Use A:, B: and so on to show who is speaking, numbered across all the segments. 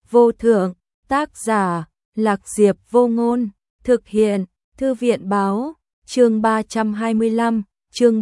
A: vô thượng, tác giả, Lạc Diệp Vô Ngôn, thực hiện, Thư viện báo, chương 325, chương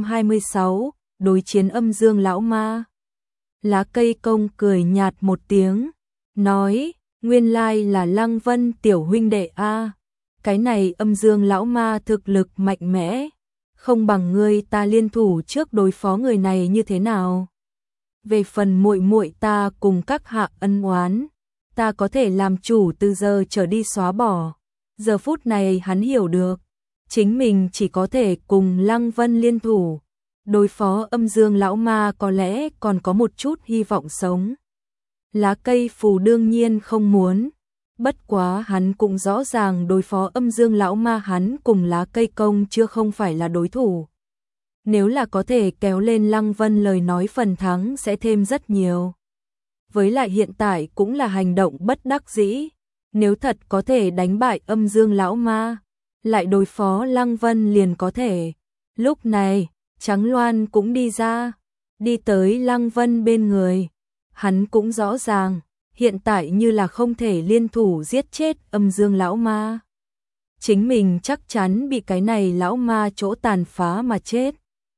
A: 326, đối chiến âm dương lão ma. Lá cây công cười nhạt một tiếng, nói, nguyên lai là Lăng Vân tiểu huynh đệ a, cái này âm dương lão ma thực lực mạnh mẽ, không bằng ngươi ta liên thủ trước đối phó người này như thế nào? Về phần muội muội ta cùng các hạ ân oán, ta có thể làm chủ từ giờ trở đi xóa bỏ. Giờ phút này hắn hiểu được, chính mình chỉ có thể cùng Lăng Vân liên thủ, đối phó âm dương lão ma có lẽ còn có một chút hy vọng sống. Lá cây phù đương nhiên không muốn, bất quá hắn cũng rõ ràng đối phó âm dương lão ma hắn cùng lá cây công chưa không phải là đối thủ. Nếu là có thể kéo lên Lăng Vân lời nói phần thắng sẽ thêm rất nhiều. Với lại hiện tại cũng là hành động bất đắc dĩ, nếu thật có thể đánh bại âm dương lão ma, lại đối phó Lăng Vân liền có thể. Lúc này, Trắng Loan cũng đi ra, đi tới Lăng Vân bên người. Hắn cũng rõ ràng, hiện tại như là không thể liên thủ giết chết âm dương lão ma. Chính mình chắc chắn bị cái này lão ma chỗ tàn phá mà chết.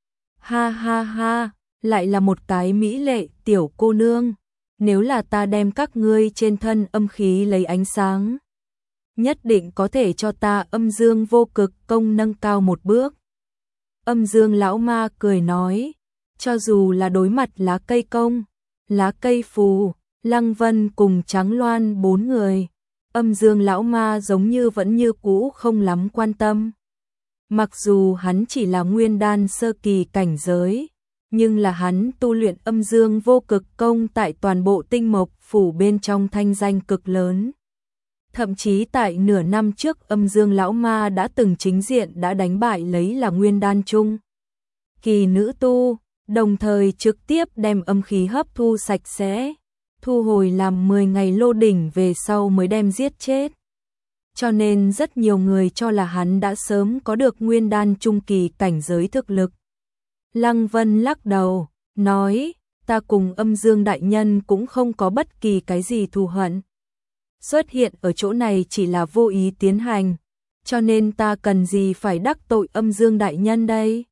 A: Ha ha ha, lại là một cái mỹ lệ tiểu cô nương. Nếu là ta đem các ngươi trên thân âm khí lấy ánh sáng, nhất định có thể cho ta âm dương vô cực công nâng cao một bước. Âm dương lão ma cười nói, cho dù là đối mặt lá cây công, lá cây phù, Lăng Vân cùng Trắng Loan 4 người, âm dương lão ma giống như vẫn như cũ không lắm quan tâm. Mặc dù hắn chỉ là nguyên đan sơ kỳ cảnh giới, nhưng là hắn tu luyện âm dương vô cực công tại toàn bộ tinh mộc phủ bên trong thanh danh cực lớn. Thậm chí tại nửa năm trước âm dương lão ma đã từng chính diện đã đánh bại lấy là nguyên đan trung kỳ nữ tu, đồng thời trực tiếp đem âm khí hấp thu sạch sẽ, thu hồi làm 10 ngày lô đỉnh về sau mới đem giết chết. Cho nên rất nhiều người cho là hắn đã sớm có được nguyên đan trung kỳ cảnh giới thực lực. Lăng Vân lắc đầu, nói, ta cùng âm dương đại nhân cũng không có bất kỳ cái gì thù hận. Xuất hiện ở chỗ này chỉ là vô ý tiến hành, cho nên ta cần gì phải đắc tội âm dương đại nhân đây?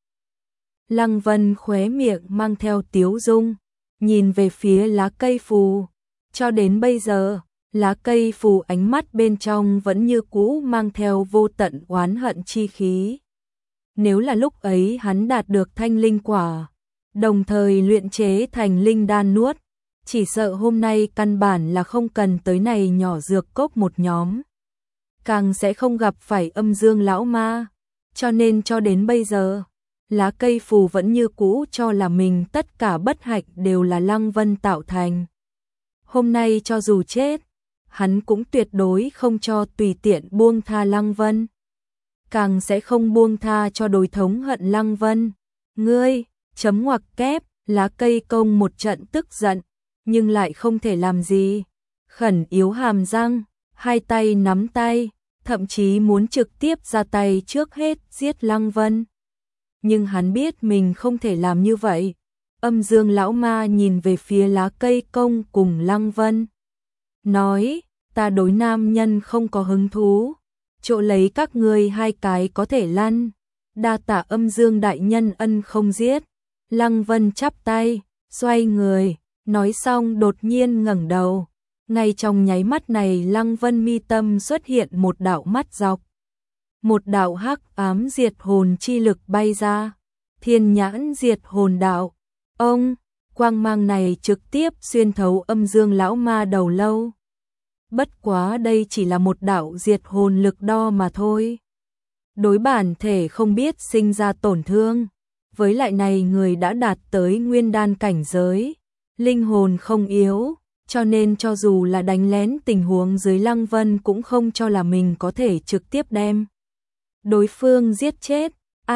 A: Lăng Vân khóe miệng mang theo tiếu dung, nhìn về phía lá cây phù. Cho đến bây giờ, lá cây phù ánh mắt bên trong vẫn như cũ mang theo vô tận oán hận chi khí. Nếu là lúc ấy hắn đạt được thanh linh quả, đồng thời luyện chế thành linh đan nuốt, chỉ sợ hôm nay căn bản là không cần tới này nhỏ dược cốc một nhóm. Càng sẽ không gặp phải âm dương lão ma, cho nên cho đến bây giờ, lá cây phù vẫn như cũ cho là mình tất cả bất hạnh đều là Lăng Vân tạo thành. Hôm nay cho dù chết, hắn cũng tuyệt đối không cho tùy tiện buông tha Lăng Vân. Càng sẽ không buông tha cho đối thống hận Lăng Vân. Ngươi, chấm ngoặc kép, lá cây công một trận tức giận, nhưng lại không thể làm gì. Khẩn yếu hàm răng, hai tay nắm tay, thậm chí muốn trực tiếp ra tay trước hết giết Lăng Vân. Nhưng hắn biết mình không thể làm như vậy. Âm dương lão ma nhìn về phía lá cây công cùng Lăng Vân, nói, ta đối nam nhân không có hứng thú, chỗ lấy các ngươi hai cái có thể lăn, đa tạ âm dương đại nhân ân không giết. Lăng Vân chắp tay, xoay người, nói xong đột nhiên ngẩng đầu. Ngay trong nháy mắt này Lăng Vân mi tâm xuất hiện một đạo mắt dọc. Một đạo hắc ám diệt hồn chi lực bay ra, thiên nhãn diệt hồn đạo. Ông, quang mang này trực tiếp xuyên thấu âm dương lão ma đầu lâu. Bất quá đây chỉ là một đạo diệt hồn lực đo mà thôi. Đối bản thể không biết sinh ra tổn thương. Với lại này người đã đạt tới nguyên đan cảnh giới, linh hồn không yếu, cho nên cho dù là đánh lén tình huống dưới Lăng Vân cũng không cho là mình có thể trực tiếp đem đối phương giết chết.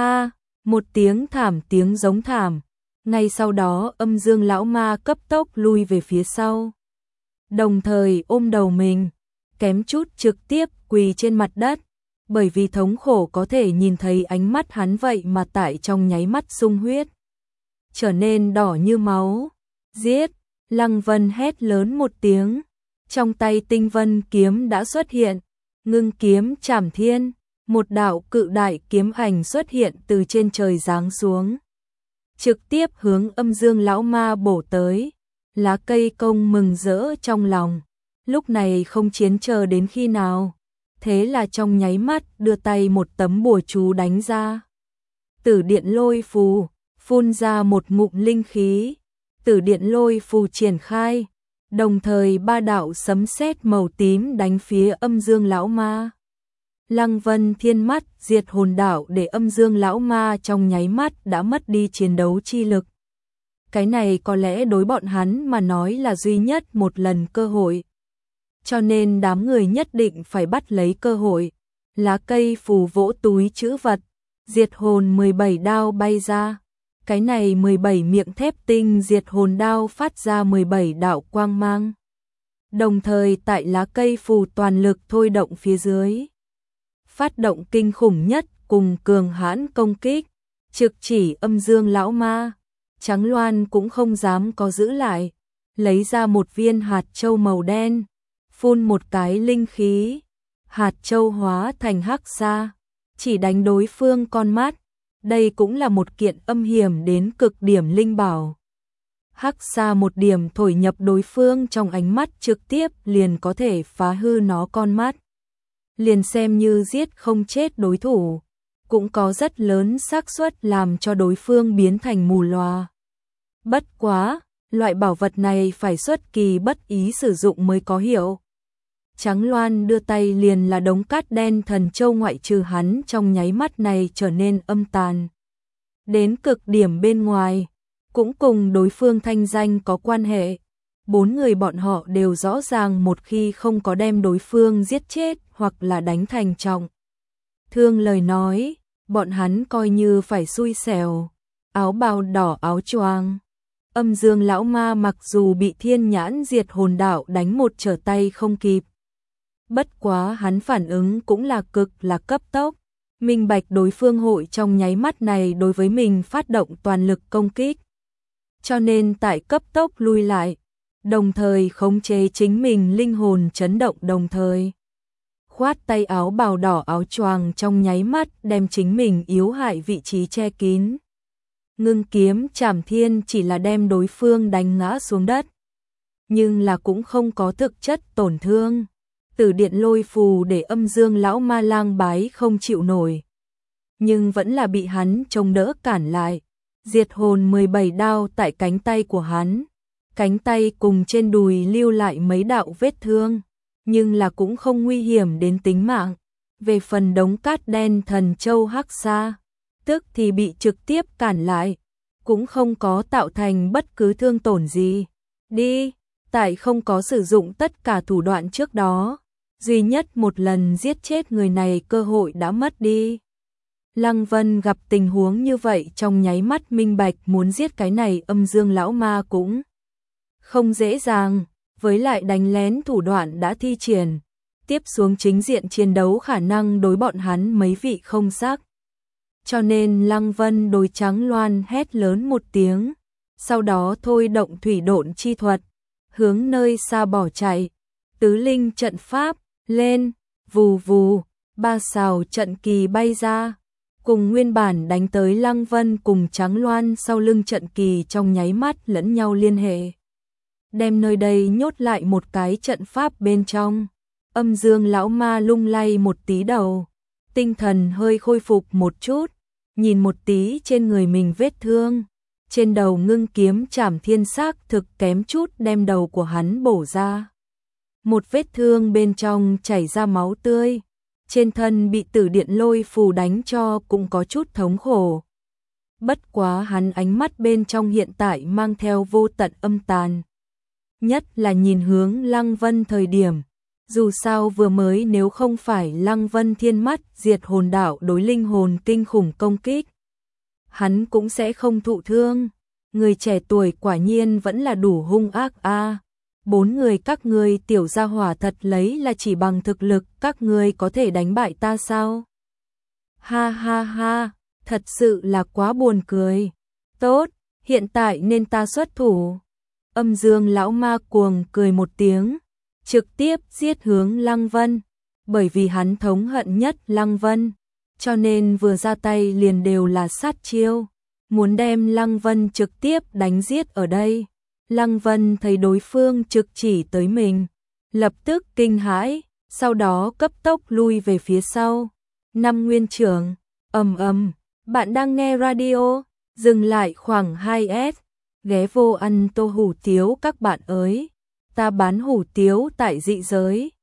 A: Một tiếng giống thảm. Ngay sau đó âm dương lão ma cấp tốc lui về phía sau. Đồng thời ôm đầu mình, kém chút trực tiếp quỳ trên mặt đất. Bởi vì thống khổ có thể nhìn thấy ánh mắt hắn vậy mà tại trong nháy mắt sung huyết, trở nên đỏ như máu. Giết! Lăng Vân hét lớn một tiếng. Trong tay tinh vân kiếm đã xuất hiện, ngưng kiếm trảm thiên, một đạo cự đại kiếm ảnh xuất hiện từ trên trời giáng xuống. Trực tiếp hướng Âm Dương lão ma bổ tới, lá cây công mừng rỡ trong lòng, lúc này không chiến chờ đến khi nào. Thế là trong nháy mắt đưa tay một tấm bùa chú đánh ra. Tử điện lôi phù, phun ra một ngụm linh khí, tử điện lôi phù triển khai, đồng thời ba đạo sấm sét màu tím đánh phía Âm Dương lão ma. Lăng Vân Thiên mắt diệt hồn đạo để Âm Dương lão ma trong nháy mắt đã mất đi chiến đấu chi lực. Cái này có lẽ đối bọn hắn mà nói là duy nhất một lần cơ hội. Cho nên đám người nhất định phải bắt lấy cơ hội. Lá cây phù vỗ túi trữ vật, diệt hồn 17 đao bay ra. Cái này 17 miệng thép tinh diệt hồn đao phát ra 17 đạo quang mang. Đồng thời tại lá cây phù toàn lực thôi động phía dưới, phát động kinh khủng nhất cùng cường hãn công kích, trực chỉ Âm Dương lão ma. Trắng Loan cũng không dám có giữ lại, lấy ra một viên hạt châu màu đen, phun một cái linh khí, hạt châu hóa thành hắc sa, chỉ đánh đối phương con mắt. Đây cũng là một kiện âm hiểm đến cực điểm linh bảo. Hắc sa một điểm thổi nhập đối phương trong ánh mắt trực tiếp liền có thể phá hư nó con mắt. Liền xem như giết không chết đối thủ, cũng có rất lớn xác suất làm cho đối phương biến thành mù lòa. Bất quá, loại bảo vật này phải xuất kỳ bất ý sử dụng mới có hiệu. Trắng Loan đưa tay liền là đống cát đen thần châu, ngoại trừ hắn trong nháy mắt này trở nên âm tàn đến cực điểm bên ngoài, cũng cùng đối phương thanh danh có quan hệ. Bốn người bọn họ đều rõ ràng một khi không có đem đối phương giết chết hoặc là đánh thành trọng thương lời nói, bọn hắn coi như phải xui xẻo. Áo bào đỏ áo choàng, Âm Dương lão ma mặc dù bị Thiên Nhãn diệt hồn đạo đánh một trở tay không kịp, bất quá hắn phản ứng cũng là cực là cấp tốc, minh bạch đối phương hội trong nháy mắt này đối với mình phát động toàn lực công kích. Cho nên tại cấp tốc lui lại, đồng thời khống chế chính mình linh hồn chấn động, đồng thời khoát tay áo bào đỏ áo choàng trong nháy mắt đem chính mình yếu hại vị trí che kín. Ngưng kiếm trảm thiên chỉ là đem đối phương đánh ngã xuống đất, nhưng là cũng không có thực chất tổn thương. Tử điện lôi phù để Âm Dương lão ma lang bái không chịu nổi, nhưng vẫn là bị hắn chống đỡ cản lại. Diệt hồn 17 đao tại cánh tay của hắn, cánh tay cùng trên đùi lưu lại mấy đạo vết thương, nhưng là cũng không nguy hiểm đến tính mạng. Về phần đống cát đen thần châu hắc sa, tức thì bị trực tiếp cản lại, cũng không có tạo thành bất cứ thương tổn gì. Đi, tại không có sử dụng tất cả thủ đoạn trước đó, duy nhất một lần giết chết người này cơ hội đã mất đi. Lăng Vân gặp tình huống như vậy trong nháy mắt minh bạch muốn giết cái này Âm Dương lão ma cũng không dễ dàng, với lại đánh lén thủ đoạn đã thi triển, tiếp xuống chính diện chiến đấu khả năng đối bọn hắn mấy vị không sắc. Cho nên Lăng Vân đối Trắng Loan hét lớn một tiếng, sau đó thôi động thủy độn chi thuật, hướng nơi xa bỏ chạy. Tứ linh trận pháp lên, vù vù, ba sào trận kỳ bay ra, cùng nguyên bản đánh tới Lăng Vân cùng Trắng Loan sau lưng trận kỳ trong nháy mắt lẫn nhau liên hệ, đem nơi đây nhốt lại một cái trận pháp bên trong. Âm Dương lão ma lung lay một tí đầu, tinh thần hơi khôi phục một chút, nhìn một tí trên người mình vết thương, trên đầu ngưng kiếm trảm thiên xác thực kém chút đem đầu của hắn bổ ra. Một vết thương bên trong chảy ra máu tươi, trên thân bị tử điện lôi phù đánh cho cũng có chút thống khổ. Bất quá hắn ánh mắt bên trong hiện tại mang theo vô tận âm tàn. Nhất là nhìn hướng Lăng Vân thời điểm, dù sao vừa mới nếu không phải Lăng Vân thiên mắt diệt hồn đạo đối linh hồn kinh khủng công kích, hắn cũng sẽ không thụ thương. Người trẻ tuổi quả nhiên vẫn là đủ hung ác a. Bốn người các ngươi tiểu gia hỏa thật lấy là chỉ bằng thực lực các ngươi có thể đánh bại ta sao? Ha ha ha, thật sự là quá buồn cười. Tốt, hiện tại nên ta xuất thủ. Âm Dương lão ma cuồng cười một tiếng, trực tiếp giết hướng Lăng Vân, bởi vì hắn thống hận nhất Lăng Vân, cho nên vừa ra tay liền đều là sát chiêu, muốn đem Lăng Vân trực tiếp đánh giết ở đây. Lăng Vân thấy đối phương trực chỉ tới mình, lập tức kinh hãi, sau đó cấp tốc lui về phía sau. Năm nguyên trưởng, bạn đang nghe radio, dừng lại khoảng 2S, ghé vô ăn tô hủ tiếu các bạn ơi, ta bán hủ tiếu tại dị giới.